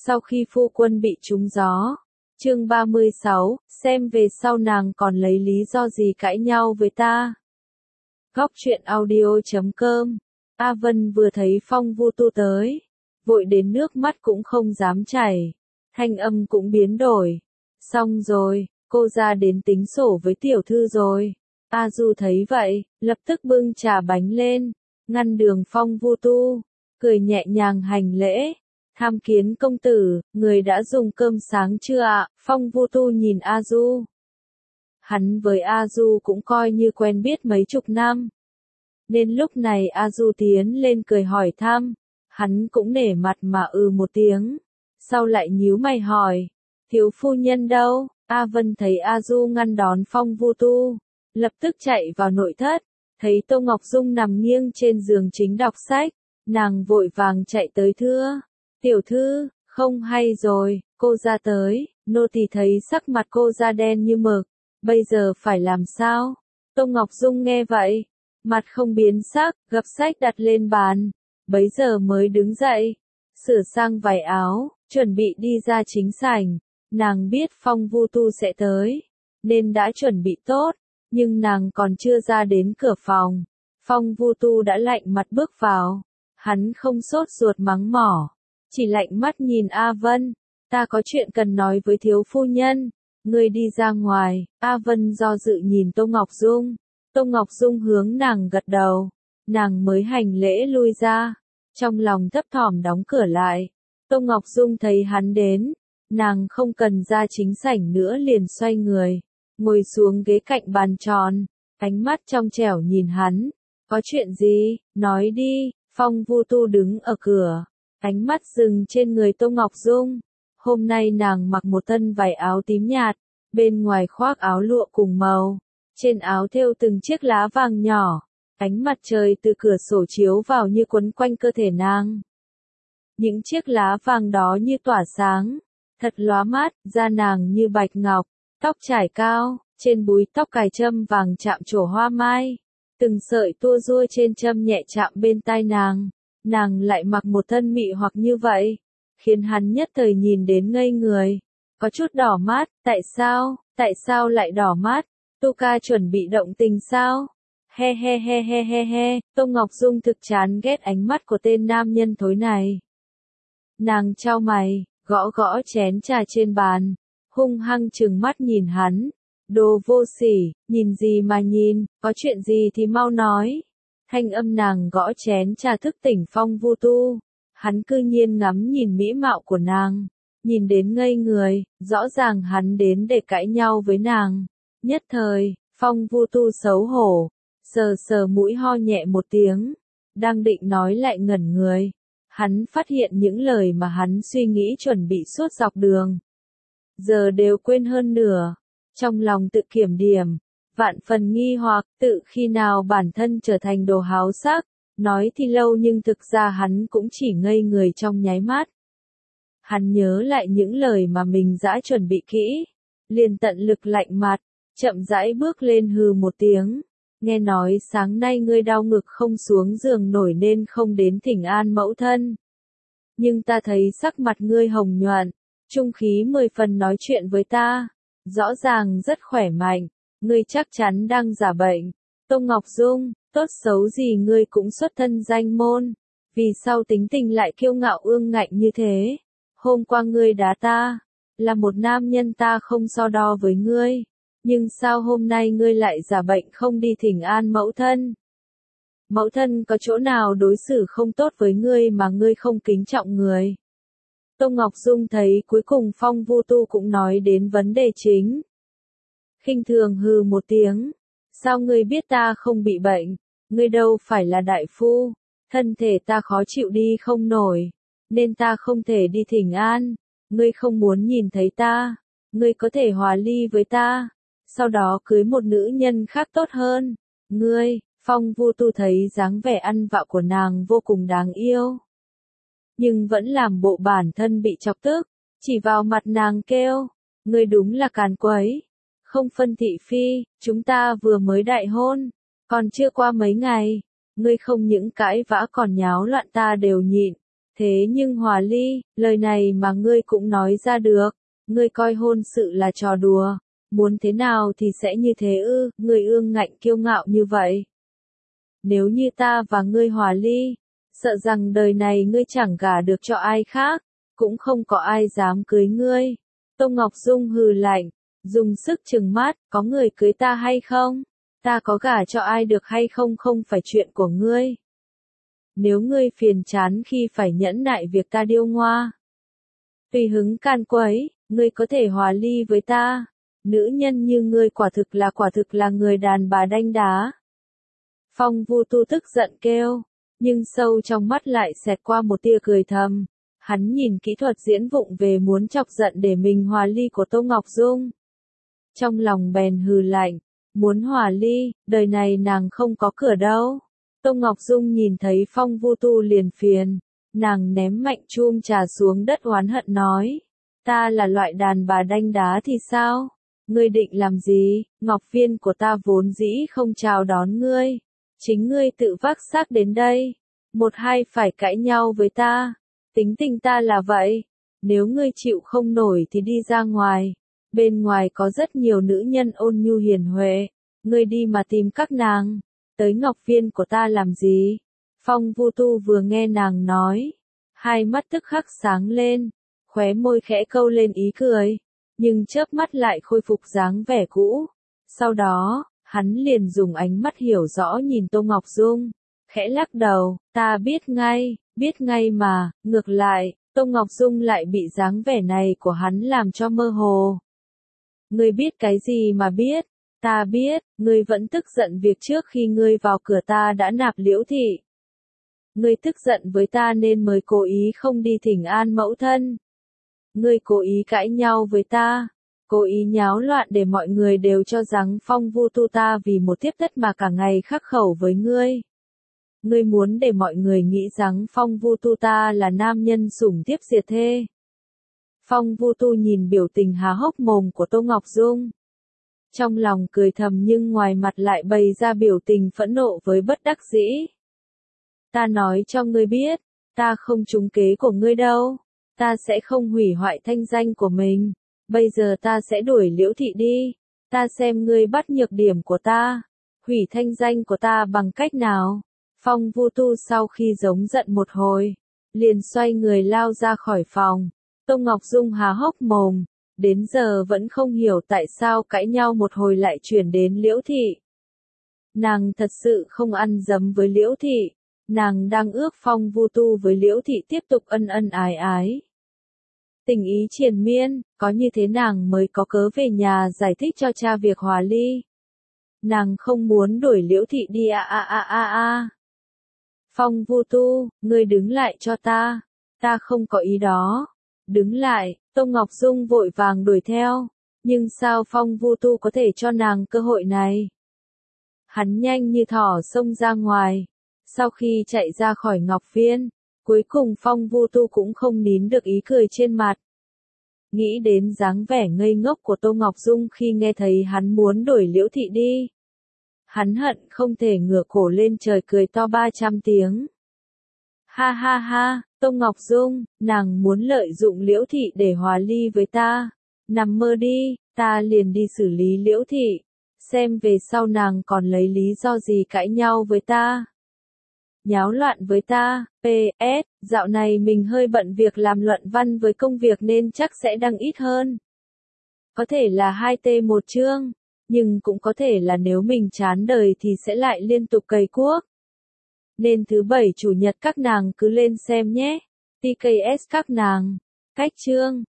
sau khi phu quân bị trúng gió. Chương 36, xem về sau nàng còn lấy lý do gì cãi nhau với ta. Góc truyện audio.com. A Vân vừa thấy Phong Vu Tu tới, vội đến nước mắt cũng không dám chảy, thanh âm cũng biến đổi. Xong rồi, cô ra đến tính sổ với tiểu thư rồi. A Du thấy vậy, lập tức bưng trà bánh lên, ngăn đường Phong Vu Tu, cười nhẹ nhàng hành lễ. Tham kiến công tử, người đã dùng cơm sáng chưa ạ? Phong Vu Tu nhìn A Du. Hắn với A Du cũng coi như quen biết mấy chục năm. Nên lúc này A Du tiến lên cười hỏi thăm, hắn cũng nể mặt mà một tiếng. Sau lại nhíu mày hỏi, thiếu phu nhân đâu? A Vân thấy A Du ngăn đón Phong Vu Tu, lập tức chạy vào nội thất, thấy Tô Ngọc Dung nằm nghiêng trên giường chính đọc sách, nàng vội vàng chạy tới thưa. Tiểu thư, không hay rồi, cô ra tới, nô tỳ thấy sắc mặt cô da đen như mực, bây giờ phải làm sao? Tô Ngọc Dung nghe vậy, mặt không biến sắc, gập sách đặt lên bàn, bấy giờ mới đứng dậy, sửa sang váy áo, chuẩn bị đi ra chính sảnh. Nàng biết Phong Vu Tu sẽ tới, nên đã chuẩn bị tốt, nhưng nàng còn chưa ra đến cửa phòng. Phong Vu Tu đã lạnh mặt bước vào, hắn không sốt ruột mắng mỏ, chỉ lạnh mắt nhìn A Vân, ta có chuyện cần nói với thiếu phu nhân, ngươi đi ra ngoài. A Vân do dự nhìn Tô Ngọc Dung, Tô Ngọc Dung hướng nàng gật đầu, nàng mới hành lễ lui ra, trong lòng thấp thỏm đóng cửa lại. Tô Ngọc Dung thấy hắn đến, nàng không cần ra chính sảnh nữa liền xoay người, ngồi xuống ghế cạnh bàn tròn, ánh mắt trong trẻo nhìn hắn, có chuyện gì, nói đi. Phong Vu Tu đứng ở cửa, ánh mắt dừng trên người Tô Ngọc Dung. Hôm nay nàng mặc một thân vải áo tím nhạt, bên ngoài khoác áo lụa cùng màu, trên áo thêu từng chiếc lá vàng nhỏ, ánh mặt trời từ cửa sổ chiếu vào như quấn quanh cơ thể nàng. Những chiếc lá vàng đó như tỏa sáng, thật lóa mắt, da nàng như bạch ngọc, tóc trải cao, trên búi tóc cài châm vàng chạm trổ hoa mai, từng sợi tua rua trên châm nhẹ chạm bên tai nàng lại mặc một thân mị hoặc như vậy, khiến hắn nhất thời nhìn đến ngây người, có chút đỏ mắt. Tại sao lại đỏ mắt? Tu ca chuẩn bị động tình sao? He he he he he he. Tô Ngọc Dung thực chán ghét ánh mắt của tên nam nhân thối này. Nàng chau mày, gõ gõ chén trà trên bàn, hung hăng trừng mắt nhìn hắn. Đồ vô sỉ, nhìn gì mà nhìn, có chuyện gì thì mau nói. Thanh âm nàng gõ chén trà thức tỉnh Phong Vu Tu, hắn cư nhiên ngắm nhìn mỹ mạo của nàng, nhìn đến ngây người, rõ ràng hắn đến để cãi nhau với nàng. Nhất thời, Phong Vu Tu xấu hổ, sờ sờ mũi ho nhẹ một tiếng, đang định nói lại ngẩn người. Hắn phát hiện những lời mà hắn suy nghĩ chuẩn bị suốt dọc đường, giờ đều quên hơn nửa. Trong lòng tự kiểm điểm, vạn phần nghi hoặc, tự khi nào bản thân trở thành đồ háo sắc, nói thì lâu nhưng thực ra hắn cũng chỉ ngây người trong nháy mắt. Hắn nhớ lại những lời mà mình đã chuẩn bị kỹ, liền tận lực lạnh mặt, chậm rãi bước lên hừ một tiếng. Nghe nói sáng nay ngươi đau ngực không xuống giường nổi nên không đến thỉnh an mẫu thân. Nhưng ta thấy sắc mặt ngươi hồng nhuận, trung khí 10 phần nói chuyện với ta, rõ ràng rất khỏe mạnh, ngươi chắc chắn đang giả bệnh. Tô Ngọc Dung, tốt xấu gì ngươi cũng xuất thân danh môn, vì sao tính tình lại kiêu ngạo ương ngạnh như thế? Hôm qua ngươi đá ta, là một nam nhân ta không so đo với ngươi, nhưng sao hôm nay ngươi lại giả bệnh không đi thỉnh an mẫu thân? Mẫu thân có chỗ nào đối xử không tốt với ngươi mà ngươi không kính trọng người? Tô Ngọc Dung thấy cuối cùng Phong Vu Tu cũng nói đến vấn đề chính. Khinh thường hừ một tiếng, sao ngươi biết ta không bị bệnh? Ngươi đâu phải là đại phu, thân thể ta khó chịu đi không nổi, nên ta không thể đi thỉnh an. Ngươi không muốn nhìn thấy ta, ngươi có thể hòa ly với ta, sau đó cưới một nữ nhân khác tốt hơn. Ngươi, Phong Vu Tu thấy dáng vẻ ăn vạ của nàng vô cùng đáng yêu, nhưng vẫn làm bộ bản thân bị chọc tức, chỉ vào mặt nàng kêu, ngươi đúng là càn quấy, không phân thị phi, chúng ta vừa mới đại hôn, còn chưa qua mấy ngày, ngươi không những cãi vã còn nháo loạn ta đều nhịn, Thế nhưng Hòa Ly, lời này mà ngươi cũng nói ra được, ngươi coi hôn sự là trò đùa, muốn thế nào thì sẽ như thế ư, ngươi ương ngạnh kiêu ngạo như vậy. Nếu như ta và ngươi Hòa Ly, sợ rằng đời này ngươi chẳng gả được cho ai khác, cũng không có ai dám cưới ngươi. Tô Ngọc Dung hừ lạnh, dùng sức trừng mắt, có người cưới ta hay không? Ta có gả cho ai được hay không không phải chuyện của ngươi. Nếu ngươi phiền chán khi phải nhẫn nại việc ta điêu ngoa, tùy hứng can quấy, ngươi có thể hòa ly với ta. Nữ nhân như ngươi quả thực là người đàn bà đanh đá. Phong Vu Tu tức giận kêu, nhưng sâu trong mắt lại xẹt qua một tia cười thầm. Hắn nhìn kỹ thuật diễn vụng về muốn chọc giận để mình hòa ly của Tô Ngọc Dung. Trong lòng bèn hừ lạnh, muốn hòa ly, đời này nàng không có cửa đâu. Tô Ngọc Dung nhìn thấy Phong Vu Tu liền phiền, nàng ném mạnh chum trà xuống đất oán hận nói, ta là loại đàn bà đanh đá thì sao? Ngươi định làm gì? Ngọc Viên của ta vốn dĩ không chào đón ngươi, chính ngươi tự vác xác đến đây, một hai phải cãi nhau với ta, tính tình ta là vậy, nếu ngươi chịu không nổi thì đi ra ngoài, bên ngoài có rất nhiều nữ nhân ôn nhu hiền huệ, ngươi đi mà tìm các nàng. Tới Ngọc Viên của ta làm gì? Phong Vu Tu vừa nghe nàng nói, hai mắt tức khắc sáng lên, khóe môi khẽ câu lên ý cười, nhưng chớp mắt lại khôi phục dáng vẻ cũ. Sau đó, hắn liền dùng ánh mắt hiểu rõ nhìn Tô Ngọc Dung, khẽ lắc đầu, ta biết ngay mà, ngược lại, Tô Ngọc Dung lại bị dáng vẻ này của hắn làm cho mơ hồ. Ngươi biết cái gì mà biết? Ta biết, ngươi vẫn tức giận việc trước khi ngươi vào cửa ta đã nạp Liễu thị. Ngươi tức giận với ta nên mới cố ý không đi thỉnh an mẫu thân. Ngươi cố ý cãi nhau với ta, cố ý nháo loạn để mọi người đều cho rằng Phong Vu Tu ta vì một tiếp tất mà cả ngày khắc khẩu với ngươi. Ngươi muốn để mọi người nghĩ rằng Phong Vu Tu ta là nam nhân sủng thiếp diệt thê. Phong Vu Tu nhìn biểu tình há hốc mồm của Tô Ngọc Dung. Trong lòng cười thầm nhưng ngoài mặt lại bày ra biểu tình phẫn nộ với bất đắc dĩ. Ta nói cho ngươi biết, ta không trúng kế của ngươi đâu, ta sẽ không hủy hoại thanh danh của mình, bây giờ ta sẽ đuổi Liễu thị đi, ta xem ngươi bắt nhược điểm của ta, hủy thanh danh của ta bằng cách nào. Phong Vu Tu sau khi giống giận một hồi, liền xoay người lao ra khỏi phòng, Tô Ngọc Dung há hốc mồm. Đến giờ vẫn không hiểu tại sao cãi nhau một hồi lại chuyển đến Liễu thị. Nàng thật sự không ăn dấm với Liễu thị, nàng đang ước Phong Vu Tu với Liễu thị tiếp tục ân ân ái ái. Tình ý triền miên, có như thế nàng mới có cớ về nhà giải thích cho cha việc hòa ly. Nàng không muốn đuổi Liễu thị đi Phong Vu Tu, ngươi đứng lại cho ta không có ý đó. Đứng lại, Tô Ngọc Dung vội vàng đuổi theo, nhưng sao Phong Vu Tu có thể cho nàng cơ hội này? Hắn nhanh như thỏ xông ra ngoài, sau khi chạy ra khỏi Ngọc Viên, cuối cùng Phong Vu Tu cũng không nín được ý cười trên mặt. Nghĩ đến dáng vẻ ngây ngốc của Tô Ngọc Dung khi nghe thấy hắn muốn đuổi Liễu thị đi. Hắn hận không thể ngửa cổ lên trời cười to 300 tiếng. Ha ha ha, Tô Ngọc Dung, nàng muốn lợi dụng Liễu thị để hòa ly với ta. Nằm mơ đi, ta liền đi xử lý Liễu thị. Xem về sau nàng còn lấy lý do gì cãi nhau với ta. Nháo loạn với ta, PS, dạo này mình hơi bận việc làm luận văn với công việc nên chắc sẽ đăng ít hơn. Có thể là 2T một chương, nhưng cũng có thể là nếu mình chán đời thì sẽ lại liên tục cày cuốc. Nên thứ bảy chủ nhật các nàng cứ lên xem nhé. TKS các nàng. Cách chương.